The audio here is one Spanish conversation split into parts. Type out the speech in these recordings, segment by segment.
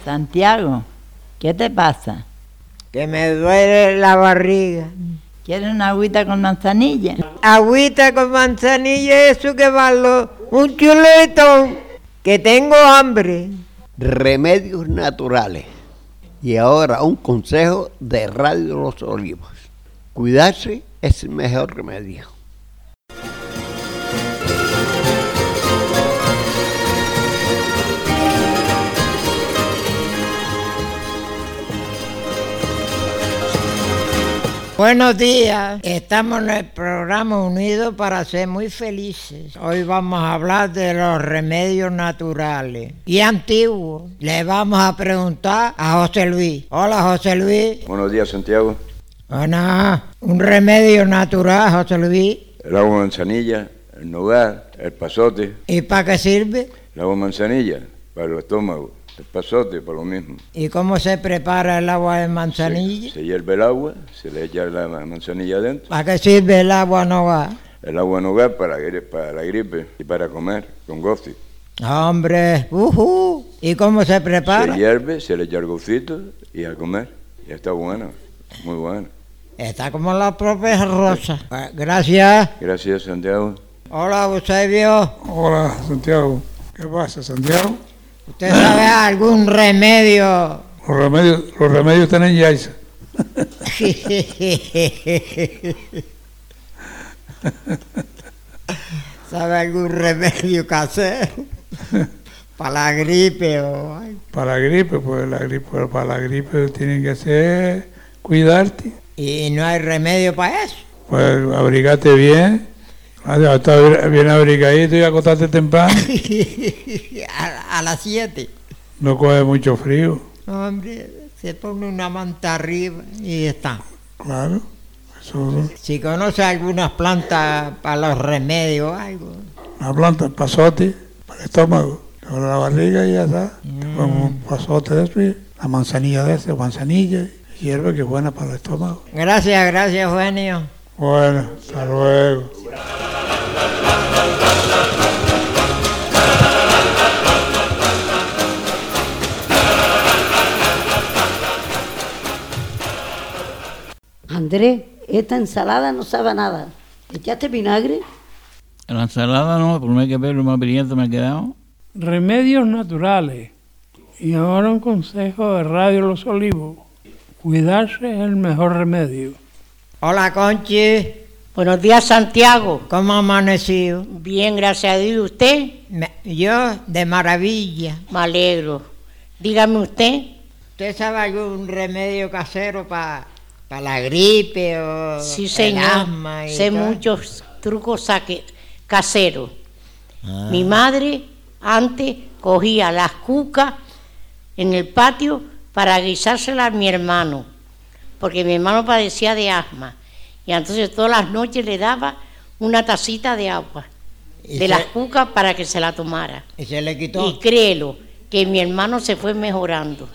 Santiago, ¿qué te pasa? Que me duele la barriga. ¿Quieres una agüita con manzanilla? Agüita con manzanilla, eso que vale un chuletón, que tengo hambre. Remedios naturales. Y ahora un consejo de Radio Los Olivos. Cuidarse es el mejor remedio. Buenos días, estamos en el programa Unidos para ser muy felices. Hoy vamos a hablar de los remedios naturales y antiguos. Le vamos a preguntar a José Luis. Hola, José Luis. Buenos días, Santiago. Bueno, un remedio natural, José Luis. El agua de manzanilla, el nogal, el pasote. ¿Y para qué sirve? El agua de manzanilla, para el estómago. El pasote, para lo mismo. ¿Y cómo se prepara el agua de manzanilla? Se hierve el agua, se le echa la manzanilla adentro. ¿Para qué sirve el agua nogal? El agua nogal para la gripe y para comer con goce. Hombre, ¿y cómo se prepara? Se hierve, se le echa el gocito y a comer. Y está bueno, muy bueno. Está como la propia rosa. Gracias. Gracias, Santiago. Hola, Eusebio. Hola, Santiago. ¿Qué pasa, Santiago? ¿Usted sabe algún remedio? Los remedios están en Yaiza. ¿Sabe algún remedio casero? Para la gripe o algo. Para la gripe tienen que hacer cuidarte. ¿Y no hay remedio para eso? Pues abrigate bien. Estar bien abrigadito y acostarte temprano. a las 7. No coge mucho frío. Hombre, se pone una manta arriba y está. Claro. Eso. Si conoce algunas plantas para los remedios o algo. Una planta, el pasote, para el estómago. Para la barriga y ya está. Un pasote de eso y la manzanilla de ese, manzanilla, hierba que es buena para el estómago. Gracias, Eugenio. Bueno, hasta luego. Andrés, esta ensalada no sabe a nada. ¿Echaste vinagre? La ensalada no, por no hay que ver lo más brillante me ha quedado. Remedios naturales. Y ahora un consejo de Radio Los Olivos. Cuidarse es el mejor remedio. Hola, Conchi. Buenos días, Santiago. ¿Cómo ha amanecido? Bien, gracias a Dios. ¿Usted? Yo, de maravilla. Me alegro. Dígame usted. ¿Usted sabe algún remedio casero para la gripe o sí, el asma? Sé muchos trucos caseros. Mi madre antes cogía las cucas en el patio para guisárselas a mi hermano, porque mi hermano padecía de asma. Y entonces todas las noches le daba una tacita de agua de las cucas para que se la tomara. ¿Y se le quitó? Y créelo, que mi hermano se fue mejorando.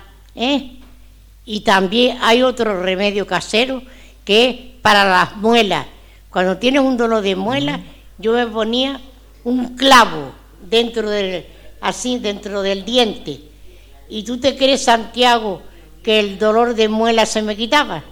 Y también hay otro remedio casero que es para las muelas. Cuando tienes un dolor de muelas, yo me ponía un clavo dentro del diente. ¿Y tú te crees, Santiago, que el dolor de muelas se me quitaba?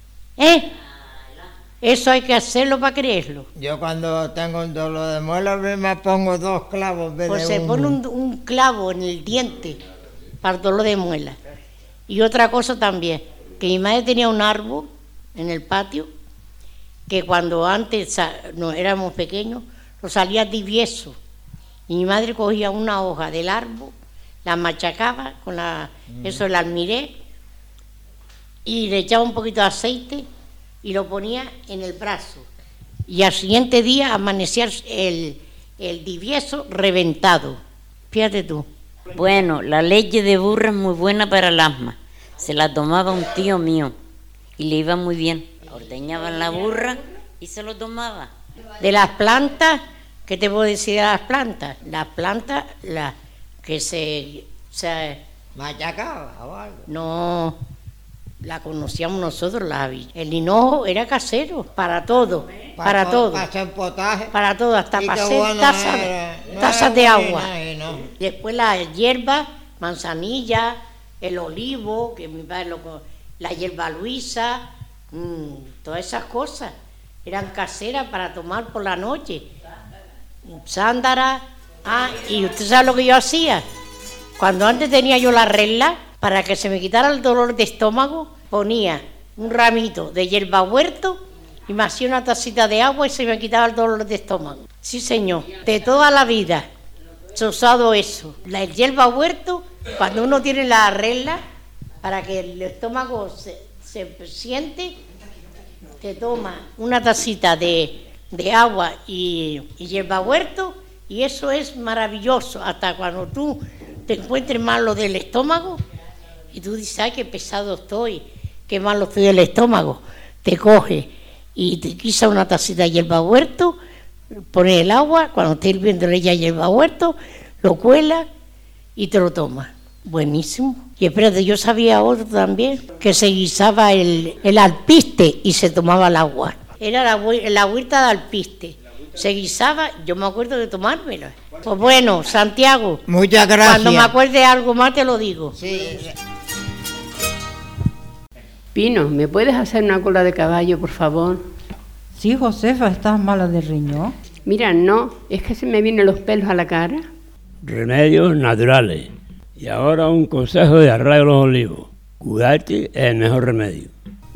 Eso hay que hacerlo para creerlo. Yo cuando tengo un dolor de muela me pongo 2 clavos en vez pues de se pone un clavo en el diente para el dolor de muela. Y otra cosa también, que mi madre tenía un árbol en el patio, que cuando antes no éramos pequeños, lo salía divieso. Y mi madre cogía una hoja del árbol, la machacaba con eso el almiré, y le echaba un poquito de aceite y lo ponía en el brazo. Y al siguiente día amanecía el divieso reventado. Fíjate tú. Bueno, la leche de burra es muy buena para el asma. Se la tomaba un tío mío y le iba muy bien. Ordeñaban la burra y se lo tomaba. De las plantas, ¿qué te puedo decir de las plantas? Las plantas, que se ¿machacaba o algo? No, la conocíamos nosotros, el hinojo era casero, para todo, para todo. Para hacer potaje. Para todo, hasta para hacer tazas de agua. Después la hierba, manzanilla, el olivo, que mi padre la hierba luisa, todas esas cosas eran caseras para tomar por la noche. Sándara. Y usted sabe lo que yo hacía. Cuando antes tenía yo la regla, para que se me quitara el dolor de estómago, ponía un ramito de hierbahuerto y me hacía una tacita de agua y se me quitaba el dolor de estómago. Sí, señor, de toda la vida he usado eso. La hierbahuerto, cuando uno tiene la regla, para que el estómago se siente, te toma una tacita de agua y hierbahuerto, y eso es maravilloso. Hasta cuando tú te encuentres malo del estómago y tú dices, ay, qué pesado estoy, qué malo estoy del estómago, te coge y te quita una tacita de hierbahuerto, pones el agua, cuando esté hirviendo ella hierbahuerto, lo cuela y te lo tomas. Buenísimo. Y espérate, yo sabía otro también, que se guisaba el alpiste y se tomaba el agua. Era la agüita de alpiste. Se guisaba, yo me acuerdo de tomármela. Pues bueno, Santiago. Muchas gracias. Cuando me acuerde de algo más te lo digo. Sí. Pino, ¿me puedes hacer una cola de caballo, por favor? Sí, Josefa, ¿estás mala de riñón? Mira, no, es que se me vienen los pelos a la cara. Remedios naturales. Y ahora un consejo de Arrayo Los Olivos. Cuidarte es el mejor remedio.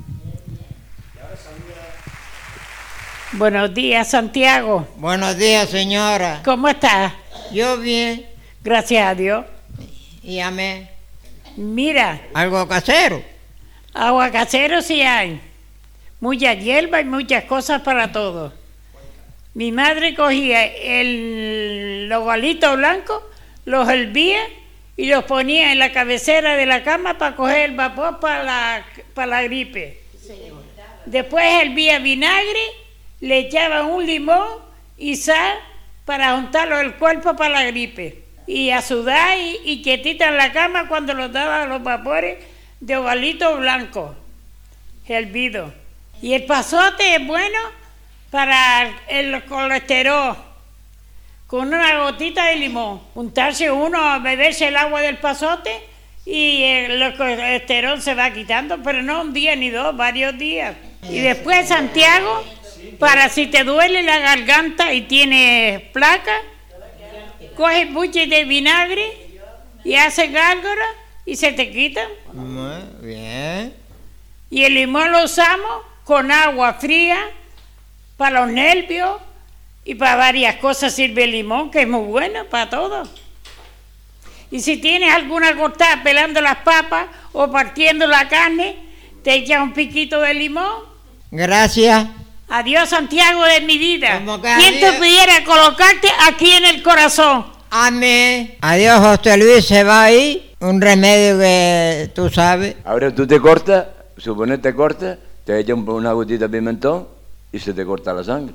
Buenos días, Santiago. Buenos días, señora. ¿Cómo estás? Yo bien. Gracias a Dios. Y amén. Mira. ¿Algo casero? Agua casero sí hay. Mucha hierba y muchas cosas para todo. Mi madre cogía los galitos blancos, los hervía y los ponía en la cabecera de la cama para coger el vapor para la gripe. Después hervía vinagre, le echaba un limón y sal para juntarlo el cuerpo para la gripe. Y a sudar y quietita en la cama cuando los daba los vapores de ovalito blanco, hervido. Y el pasote es bueno para el colesterol, con una gotita de limón. Untarse uno, beberse el agua del pasote y el colesterol se va quitando, pero no un día ni dos, varios días. Y después, Santiago, para si te duele la garganta y tienes placa, coges buches de vinagre y haces gárgara y se te quitan. Muy bien. Y el limón lo usamos con agua fría para los nervios y para varias cosas sirve el limón, que es muy bueno para todo. Y si tienes alguna cortada pelando las papas o partiendo la carne, te echas un piquito de limón. Gracias. Adiós, Santiago de mi vida. ¿Quién te pudiera colocarte aquí en el corazón? Amén. Adiós, José Luis, se va ahí. Un remedio que tú sabes. Ahora tú te cortas, suponete cortas, te echas una gotita de pimentón y se te corta la sangre.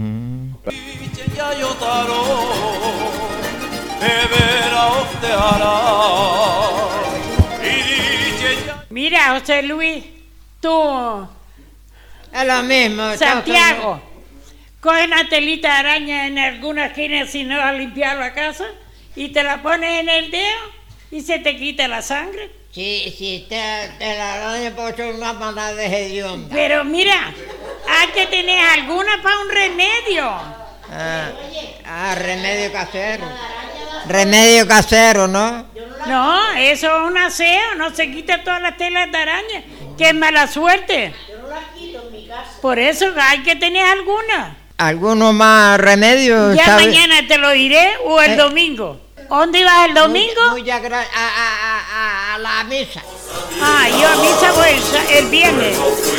Mira, José Luis, tú... Es lo mismo. Santiago, coge una telita de araña en alguna esquina si no has limpiado la casa y te la pones en el dedo y se te quita la sangre. Sí, te la araña por ser una manada de hedionda. Pero mira, hay que tener alguna para un remedio. Remedio casero. Remedio casero, ¿no? No, eso es un aseo, no se quita todas las telas de araña, que es mala suerte. Por eso hay que tener alguna. ¿Alguno más remedio? Ya ¿sabe? mañana te lo diré o el domingo. ¿Dónde vas el domingo? Muchas gracias. A la misa. Yo a misa voy el viernes.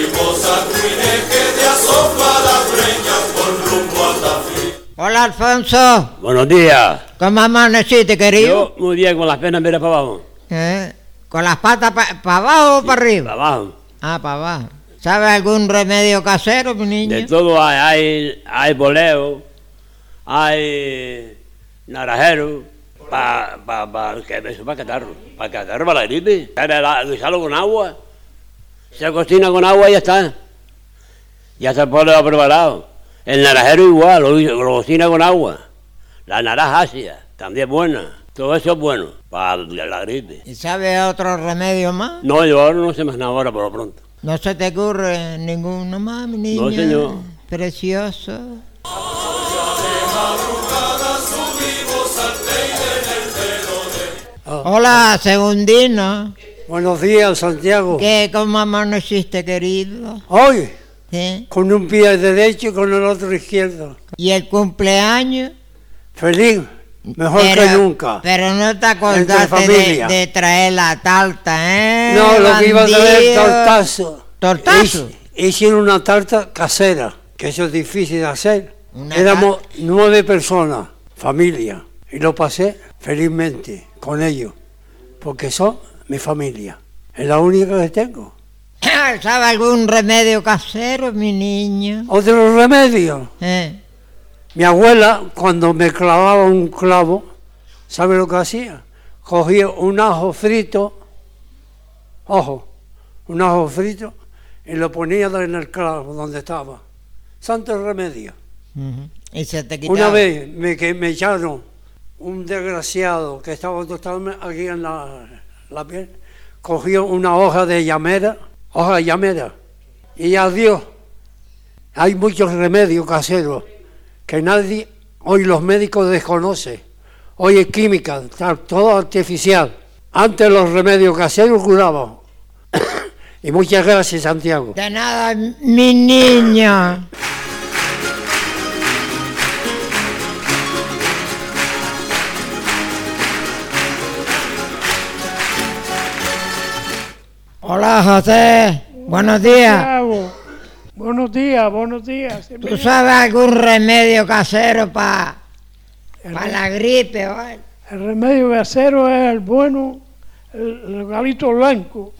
Hola, Alfonso. Buenos días. ¿Cómo amaneciste, querido? Yo muy bien, con las piernas mira para abajo. ¿Con las patas para abajo o para arriba? Para abajo. Para abajo. ¿Sabes algún remedio casero, mi niño? De todo hay boleo, hay naranjero, para catarro, para la gripe. Guisarlo con agua, se cocina con agua y ya está. Ya está el boleo preparado. El naranjero igual, lo cocina con agua. La naranja ácida, también buena. Todo eso es bueno. para la gripe. ¿Y sabes otro remedio más? No, yo ahora no sé más nada ahora por lo pronto. ¿No se te ocurre ninguno más, mi niño? No, señor. Precioso. Hola, Segundino. Buenos días, Santiago. ¿Cómo amaneciste, querido? Hoy, ¿Sí? con un pie derecho y con el otro izquierdo. ¿Y el cumpleaños? Feliz, mejor que nunca. Pero no te Entre acordaste familia. de traer la tarta, ¿eh? No, lo que iba a traer bandido? tortazo. ¿Tortazo? Hicieron una tarta casera, que eso es difícil de hacer. Una Éramos 9 personas, familia, y lo pasé felizmente con ellos, porque son mi familia. Es la única que tengo. ¿Sabe algún remedio casero, mi niño? Otro remedio. Mi abuela, cuando me clavaba un clavo, ¿sabe lo que hacía? Cogía un ajo frito, un ajo frito, y lo ponía en el clavo donde estaba. Santo remedio. Y se te quitaba. Una vez me echaron un desgraciado que estaba totalmente aquí en la piel, cogió una hoja de llamera, y adiós. Hay muchos remedios caseros que nadie, hoy los médicos desconocen. Hoy es química, está todo artificial. Antes los remedios caseros curaban. Y muchas gracias, Santiago. De nada, mi niño. Hola, José. Buenos días. Santiago. Buenos días. ¿Tú sabes algún remedio casero para la gripe? ¿Vale? El remedio casero es el bueno, el hogalito blanco.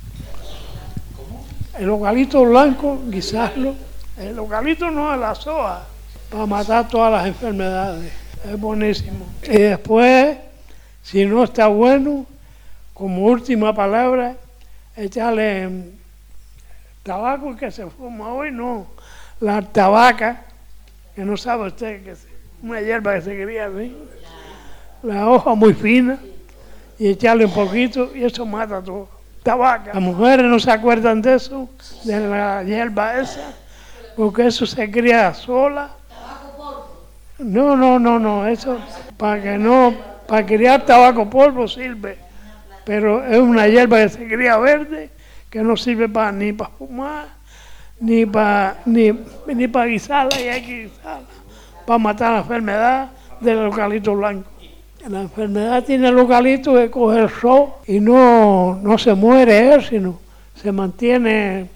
El hogalito blanco, guisarlo. El hogalito no es la soja, para matar todas las enfermedades. Es buenísimo. Y después, si no está bueno, como última palabra, echarle tabaco que se fuma hoy, no. La tabaca, que no sabe usted, que es una hierba que se cría así. La hoja muy fina, y echarle un poquito, y eso mata todo. Tabaca. Las mujeres no se acuerdan de eso, de la hierba esa, porque eso se cría sola. No, eso para criar tabaco polvo sirve, pero es una hierba que se cría verde, que no sirve ni para fumar, ni para guisarla, y hay que guisarla, para matar la enfermedad del eucalipto blanco. La enfermedad tiene el eucalipto que coge el sol y no se muere él, sino se mantiene.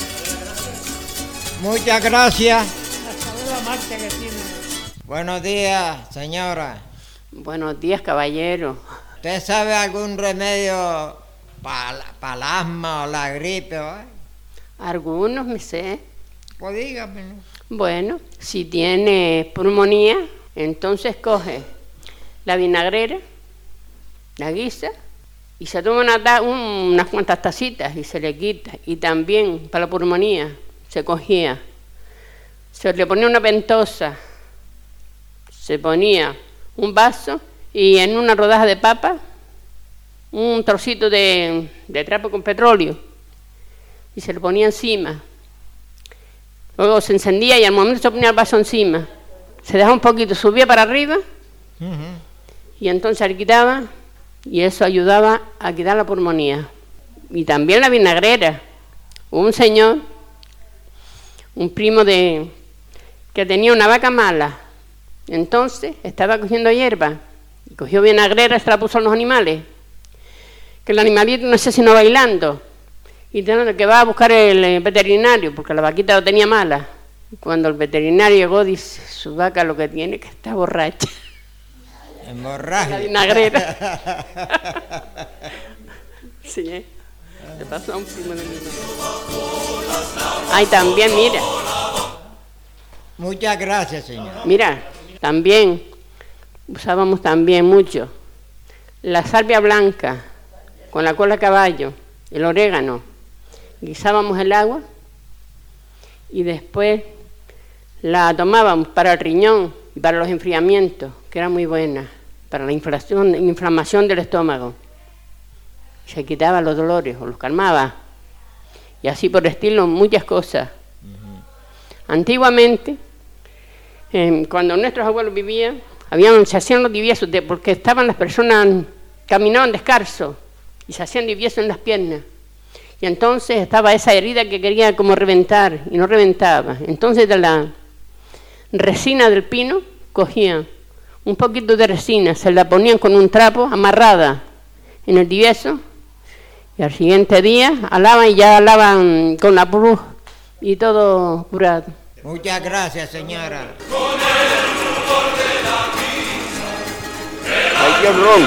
Muchas gracias. La marcha que tiene. Buenos días, señora. Buenos días, caballero. ¿Usted sabe algún remedio para el asma o la gripe? ¿Vale? Algunos me sé. Pues dígame. Bueno, si tiene pulmonía, entonces coge la vinagrera, la guisa, y se toma unas cuantas tacitas y se le quita. Y también para la pulmonía se cogía, se le ponía una ventosa, se ponía un vaso y en una rodaja de papa un trocito de trapo con petróleo y se le ponía encima. Luego se encendía y al momento se ponía el vaso encima. Se dejaba un poquito, subía para arriba y entonces le quitaba y eso ayudaba a quitar la pulmonía. Y también la vinagrera. Un señor, un primo que tenía una vaca mala, entonces estaba cogiendo hierba, y cogió vinagrera, se la puso a los animales, que el animalito no sé si no bailando, y tenía que va a buscar el veterinario, porque la vaquita lo tenía mala. Cuando el veterinario llegó, dice, su vaca lo que tiene que está borracha. Hemorragia. La vinagrera. Sí, le pasó a un primo de mi mamá. Ay, también, mira. Muchas gracias, señor. Mira, también usábamos también mucho la salvia blanca con la cola de caballo, el orégano. Guisábamos el agua y después la tomábamos para el riñón y para los enfriamientos, que era muy buena. para la inflamación del estómago. Se quitaba los dolores o los calmaba. Y así por estilo muchas cosas. Antiguamente, cuando nuestros abuelos vivían, se hacían los diviesos porque estaban las personas, caminaban descalzos y se hacían diviesos en las piernas. Y entonces estaba esa herida que quería como reventar y no reventaba. Entonces de la resina del pino cogían un poquito de resina, se la ponían con un trapo amarrada en el divieso y al siguiente día alaban y ya alaban con la cruz y todo curado. Muchas gracias, señora. Ay, qué ron.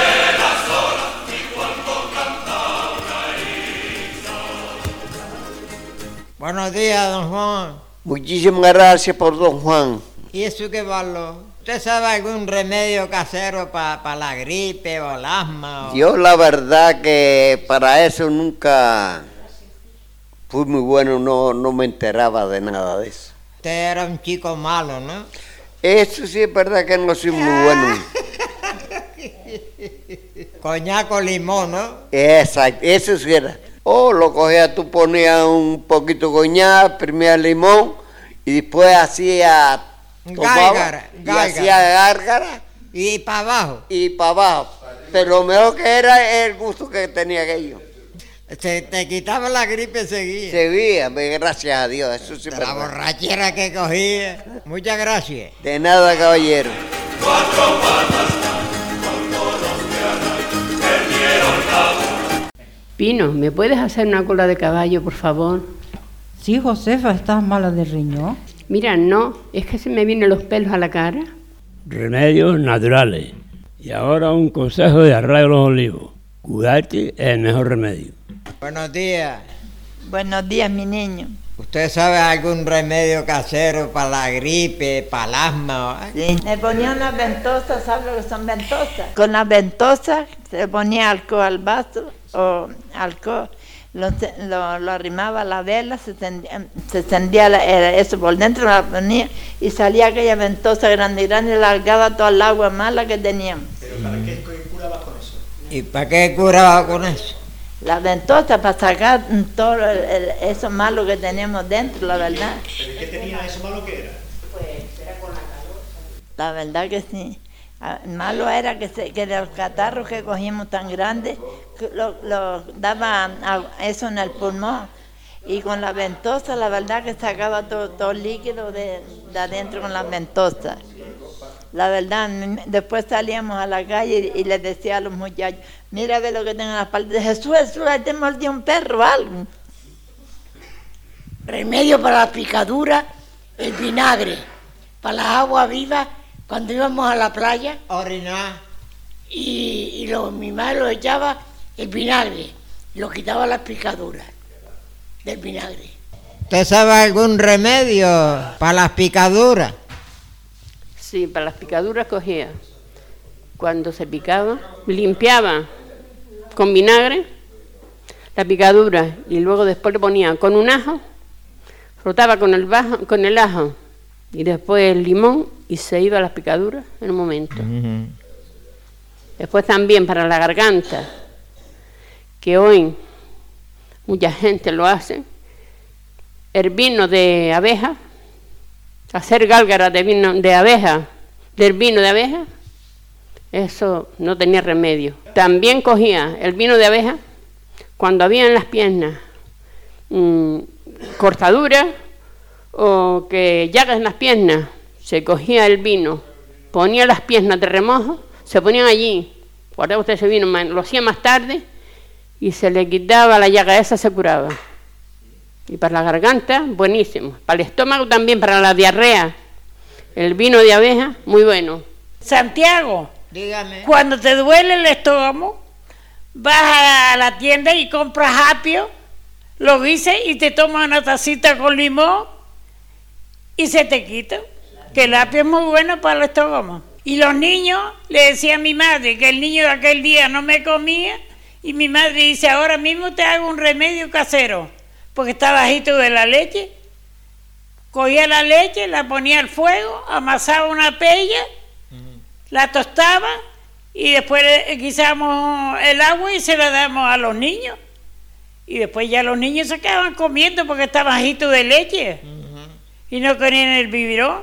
Buenos días, don Juan. Muchísimas gracias por don Juan. ¿Y eso qué valor? ¿Usted sabe algún remedio casero para la gripe o el asma? Yo la verdad que para eso nunca fui muy bueno, no me enteraba de nada de eso. Usted era un chico malo, ¿no? Eso sí es verdad que no soy muy bueno. Coñac con limón, ¿no? Exacto, eso sí era. Lo cogías, tú ponías un poquito de coñac, primero limón y después hacía gárgara. Hacía gárgara. Y para abajo. Y para abajo. Pero lo mejor que era el gusto que tenía aquello. Te quitaba la gripe seguía. Seguía, gracias a Dios, eso sí es la verdad. borrachera que cogía. Muchas gracias. De nada, caballero. Pino, ¿me puedes hacer una cola de caballo, por favor? Sí, Josefa, ¿estás mala de riñón? Mira, no, es que se me vienen los pelos a la cara. Remedios naturales. Y ahora un consejo de Arraio Los Olivos. Cuidarte es el mejor remedio. Buenos días. Buenos días, mi niño. ¿Usted sabe algún remedio casero para la gripe, para el asma? Sí. Me ponían las ventosas, ¿sabes lo que son ventosas? Con las ventosas se ponía alcohol al vaso o alcohol. Lo arrimaba a la vela, se encendía eso por dentro, la ponía y salía aquella ventosa grande, largada toda el agua mala que teníamos. ¿Pero para qué curabas con eso? ¿Y para qué curaba con eso? La ventosa para sacar todo eso malo que tenemos dentro, la verdad. ¿Pero qué tenía eso malo que era? Pues era con la calor. La verdad que sí. Malo era que los catarros que cogimos tan grandes, lo daba eso en el pulmón. Y con la ventosa, la verdad que sacaba todo el líquido de adentro con la ventosa. La verdad, después salíamos a la calle y les decía a los muchachos, mira ve lo que tengo en la espalda. Jesús, ahí te mordió un perro o algo. Remedio para la picadura, el vinagre. Para las aguas vivas, cuando íbamos a la playa, orinar. Y mi madre lo echaba el vinagre, lo quitaba las picaduras del vinagre. ¿Usted sabe algún remedio para las picaduras? Sí, para las picaduras cogía. Cuando se picaba, limpiaba con vinagre la picadura y luego después le ponía con un ajo, frotaba con el ajo y después el limón y se iba a las picaduras en un momento. Después también para la garganta, que hoy mucha gente lo hace, el vino de abeja, hacer gálgaras de vino de abeja, del vino de abeja, eso no tenía remedio. También cogía el vino de abeja cuando había en las piernas cortaduras o que llagas en las piernas, se cogía el vino, ponía las piernas de remojo, se ponían allí, guardaba usted ese vino, lo hacía más tarde y se le quitaba la llaga esa, se curaba. Y para la garganta, buenísimo. Para el estómago también, para la diarrea. El vino de abeja, muy bueno. Santiago, dígame. Cuando te duele el estómago, vas a la tienda y compras apio, lo guises y te tomas una tacita con limón y se te quita. Que el apio es muy bueno para el estómago. Y los niños, le decía a mi madre que el niño de aquel día no me comía y mi madre dice, ahora mismo te hago un remedio casero. Porque está bajito de la leche, cogía la leche, la ponía al fuego, amasaba una pella, la tostaba y después guisamos el agua y se la damos a los niños. Y después ya los niños se quedaban comiendo porque está bajito de leche y no querían el biberón.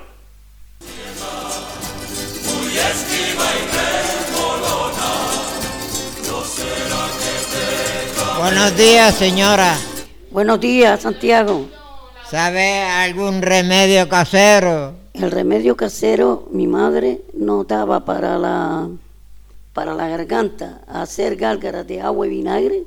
Buenos días, señora. Buenos días, Santiago. ¿Sabe algún remedio casero? El remedio casero, mi madre nos daba para la garganta, hacer gárgaras de agua y vinagre,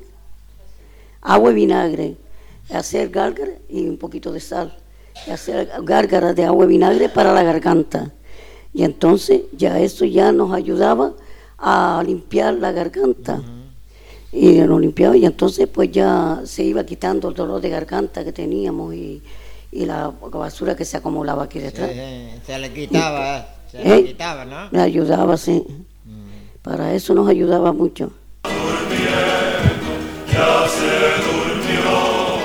hacer gárgaras y un poquito de sal, hacer gárgaras de agua y vinagre para la garganta. Y entonces ya eso ya nos ayudaba a limpiar la garganta. Y nos limpiaba y entonces pues ya se iba quitando el dolor de garganta que teníamos y la basura que se acumulaba aquí detrás. Se le quitaba, le quitaba, ¿no? Me ayudaba, sí. Para eso nos ayudaba mucho. Ya se durmió.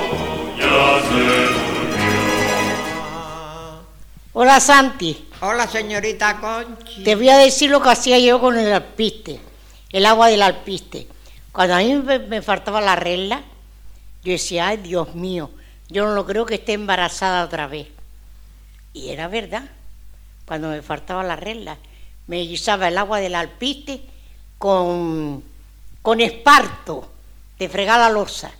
Hola, Santi. Hola, señorita Conchi. Te voy a decir lo que hacía yo con el alpiste, el agua del alpiste. Cuando a mí me faltaba la regla, yo decía, ay, Dios mío, yo no lo creo que esté embarazada otra vez. Y era verdad. Cuando me faltaba la regla, me guisaba el agua del alpiste con esparto de fregar la loza.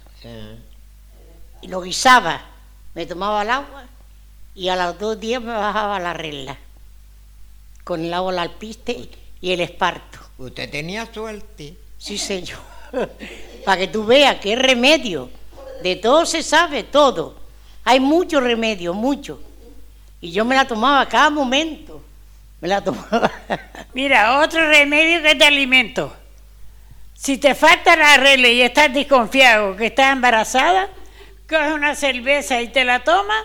Y lo guisaba, me tomaba el agua y a los 2 días me bajaba la regla con el agua del alpiste y el esparto. Usted tenía suerte. Sí, señor. Para que tú veas que es remedio. De todo se sabe, todo. Hay mucho remedio, mucho. Y yo me la tomaba a cada momento. Me la tomaba. Mira, otro remedio que te alimento. Si te falta la regla y estás desconfiado que estás embarazada, coge una cerveza y te la tomas,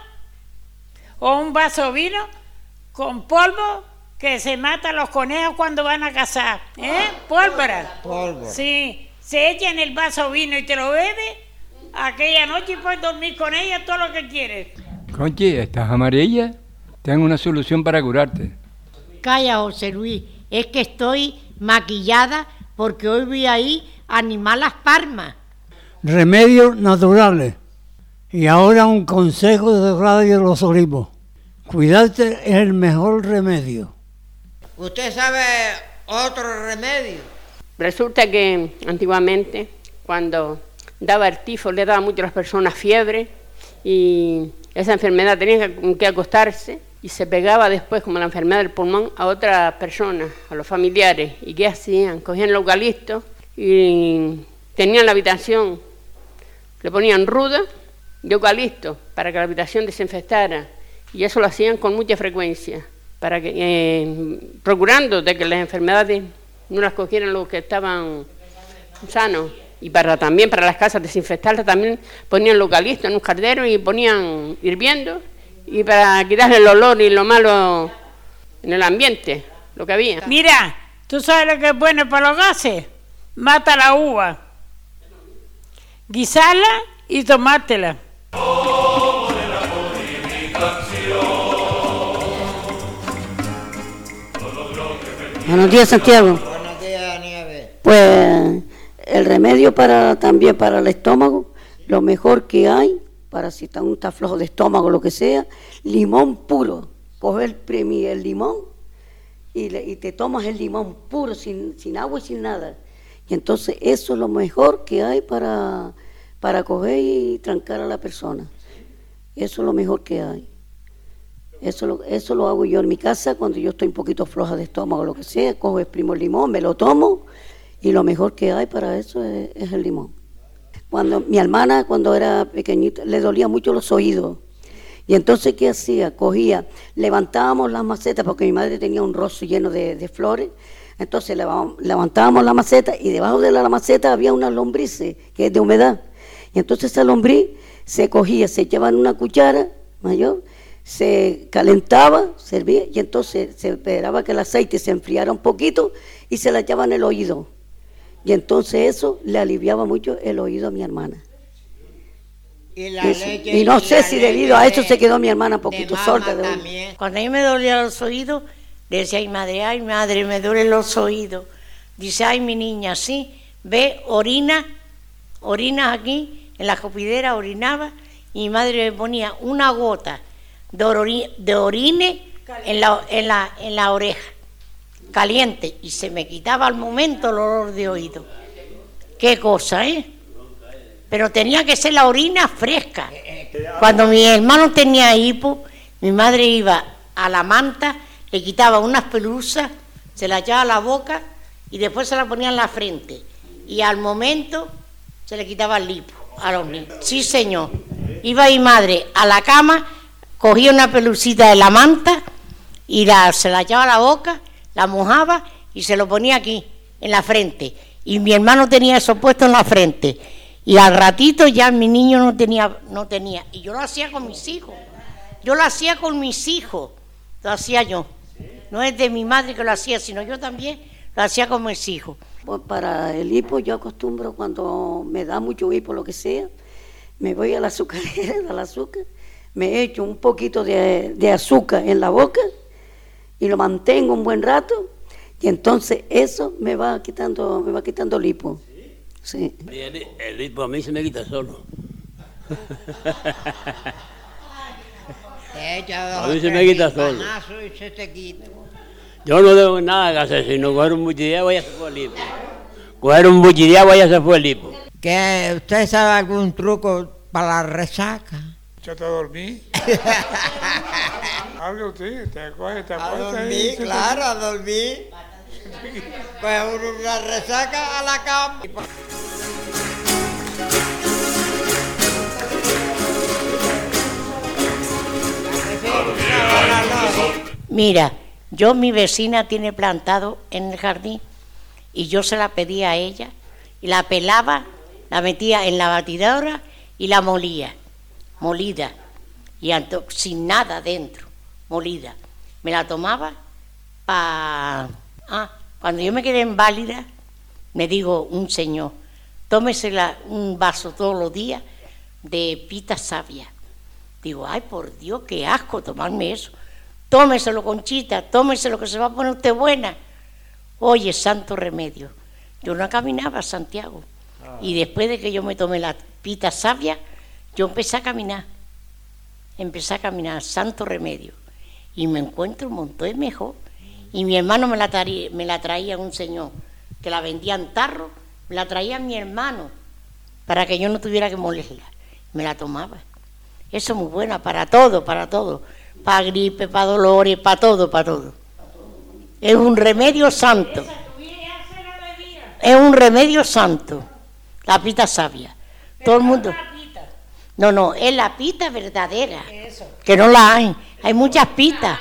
o un vaso de vino con polvo que se mata a los conejos cuando van a cazar. Pólvora. Polvo. Sí, se echa en el vaso de vino y te lo bebes aquella noche y puedes dormir con ella todo lo que quieres. Conchi, ¿estás amarilla? Tengo una solución para curarte. Calla, José Luis, es que estoy maquillada porque hoy voy a ir a animar las palmas. Remedios naturales. Y ahora un consejo de Radio Los Olivos. Cuidarte es el mejor remedio. ¿Usted sabe otro remedio? Resulta que antiguamente, cuando daba el tifo, le daba mucho a las personas fiebre y esa enfermedad tenía que acostarse y se pegaba después, como la enfermedad del pulmón, a otras personas, a los familiares. ¿Y qué hacían? Cogían el eucalipto y tenían la habitación, le ponían ruda de eucalipto para que la habitación desinfectara. Y eso lo hacían con mucha frecuencia, para que, procurando de que las enfermedades no las cogieran los que estaban sanos. Y también para las casas desinfectarlas también ponían eucalipto en un caldero y ponían hirviendo, y para quitarle el olor y lo malo en el ambiente, lo que había. Mira, ¿tú sabes lo que es bueno para los gases? Mata la uva, guisarla y tomártela. Buenos días, Santiago. Buenos días, Nieves. Pues el remedio también para el estómago, lo mejor que hay, para si uno está flojo de estómago o lo que sea, limón puro. Coger el limón y te tomas el limón puro, sin agua y sin nada. Y entonces eso es lo mejor que hay para coger y trancar a la persona. Eso es lo mejor que hay. Eso lo hago yo en mi casa cuando yo estoy un poquito floja de estómago o lo que sea, cojo, exprimo el limón, me lo tomo y lo mejor que hay para eso es el limón. Mi hermana cuando era pequeñita le dolía mucho los oídos y entonces ¿qué hacía? Levantábamos las macetas porque mi madre tenía un rozo lleno de flores, entonces levantábamos la maceta y debajo de la maceta había una lombriz que es de humedad y entonces esa lombriz se cogía, se echaba en una cuchara mayor, se calentaba, servía y entonces se esperaba que el aceite se enfriara un poquito y se la echaba en el oído. Y entonces eso le aliviaba mucho el oído a mi hermana. Y no sé si debido a eso se quedó mi hermana un poquito sorda. Cuando a mí me dolía los oídos, le decía, ay madre, me duelen los oídos. Dice, ay, mi niña, sí, ve, orinas aquí, en la escupidera orinaba, y mi madre me ponía una gota de orine en la oreja, caliente, y se me quitaba al momento el olor de oído. Qué cosa, ¿eh? Pero tenía que ser la orina fresca. Cuando mi hermano tenía hipo, mi madre iba a la manta, le quitaba unas pelusas, se la echaba a la boca y después se la ponía en la frente. Y al momento se le quitaba el hipo a los niños. Sí, señor. Iba mi madre a la cama, cogía una pelusita de la manta y se la echaba a la boca, la mojaba y se lo ponía aquí, en la frente. Y mi hermano tenía eso puesto en la frente. Y al ratito ya mi niño no tenía. Y yo lo hacía con mis hijos. Lo hacía yo. No es de mi madre que lo hacía, sino yo también lo hacía con mis hijos. Pues para el hipo yo acostumbro, cuando me da mucho hipo, lo que sea, me voy a la azucarera, del azúcar, me echo un poquito de azúcar en la boca y lo mantengo un buen rato, y entonces eso me va quitando el hipo. Sí. El hipo a mí se me quita solo. A mí se me quita solo. Y se te quita. Yo no tengo nada que hacer, sino coger un buchi de agua y ya se fue el hipo. Coger un buchi de agua y ya se fue el hipo. ¿Que usted sabe algún truco para la resaca? Yo te dormí. Algo usted, te acuerdas, te A acuerdas. dormir, claro, a dormir. Pues uno la resaca a la cama. Mira, mi vecina tiene plantado en el jardín y yo se la pedía a ella y la pelaba, la metía en la batidora y la molida, y sin nada dentro, molida. Me la tomaba cuando yo me quedé inválida, me dijo un señor, tómese un vaso todos los días de pita savia. Digo, ay, por Dios, qué asco tomarme eso. Tómeselo, Conchita, tómeselo, que se va a poner usted buena. Oye, santo remedio. Yo no caminaba a Santiago. Y después de que yo me tomé la pita savia, yo empecé a caminar. Santo remedio. Y me encuentro un montón mejor. Y mi hermano me la traía un señor que la vendía en tarro, me la traía mi hermano para que yo no tuviera que molerla. Me la tomaba. Eso es muy buena para todo. Para gripe, para dolores, para todo. Es un remedio santo. La pita savia. Todo el mundo. No, es la pita verdadera. Que no la hay. Hay muchas pitas.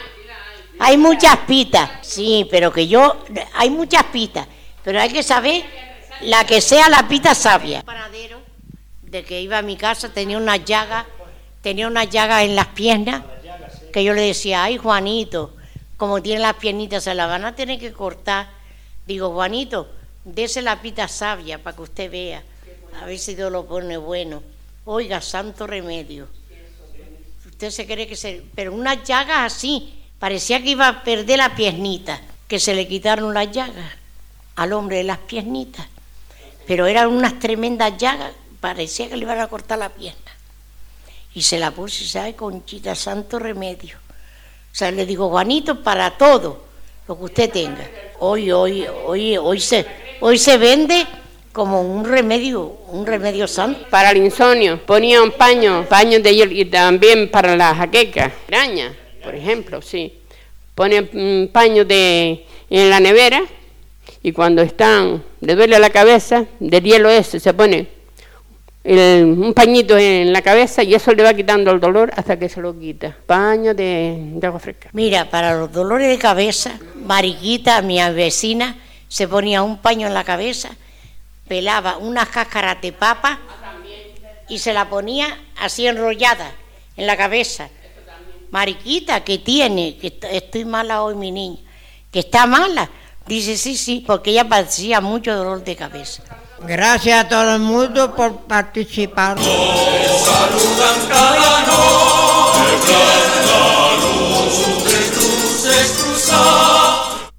Sí, pero hay muchas pitas. Pero hay que saber la que sea la pita savia. Un panadero de que iba a mi casa tenía una llaga en las piernas, que yo le decía, ay, Juanito, como tiene las piernitas, se la van a tener que cortar. Digo, Juanito, dese la pita savia para que usted vea, a ver si Dios lo pone bueno. Oiga, santo remedio. Usted se cree pero unas llagas así, parecía que iba a perder la piernita, que se le quitaron las llagas al hombre de las piernitas, pero eran unas tremendas llagas, parecía que le iban a cortar la pierna. Y se la puse y dice, ay, Conchita, santo remedio. O sea, le digo, Juanito, para todo lo que usted tenga. Hoy se vende como un remedio santo. Para el insomnio, ponía un paño de hielo, y también para la jaqueca, araña, por ejemplo, sí. Pone un paño en la nevera y cuando le duele la cabeza, del hielo ese se pone un pañito en la cabeza y eso le va quitando el dolor hasta que se lo quita. Paño de agua fresca. Mira, para los dolores de cabeza, Mariquita, mi vecina, se ponía un paño en la cabeza, pelaba unas cáscaras de papa y se la ponía así enrollada en la cabeza. Mariquita, ¿qué tiene? Que estoy mala hoy, mi niña. ¿Que está mala? Dice, sí, porque ella padecía mucho dolor de cabeza. Gracias a todo el mundo por participar. Saludan cada noche, la luz, sus cruces cruzadas.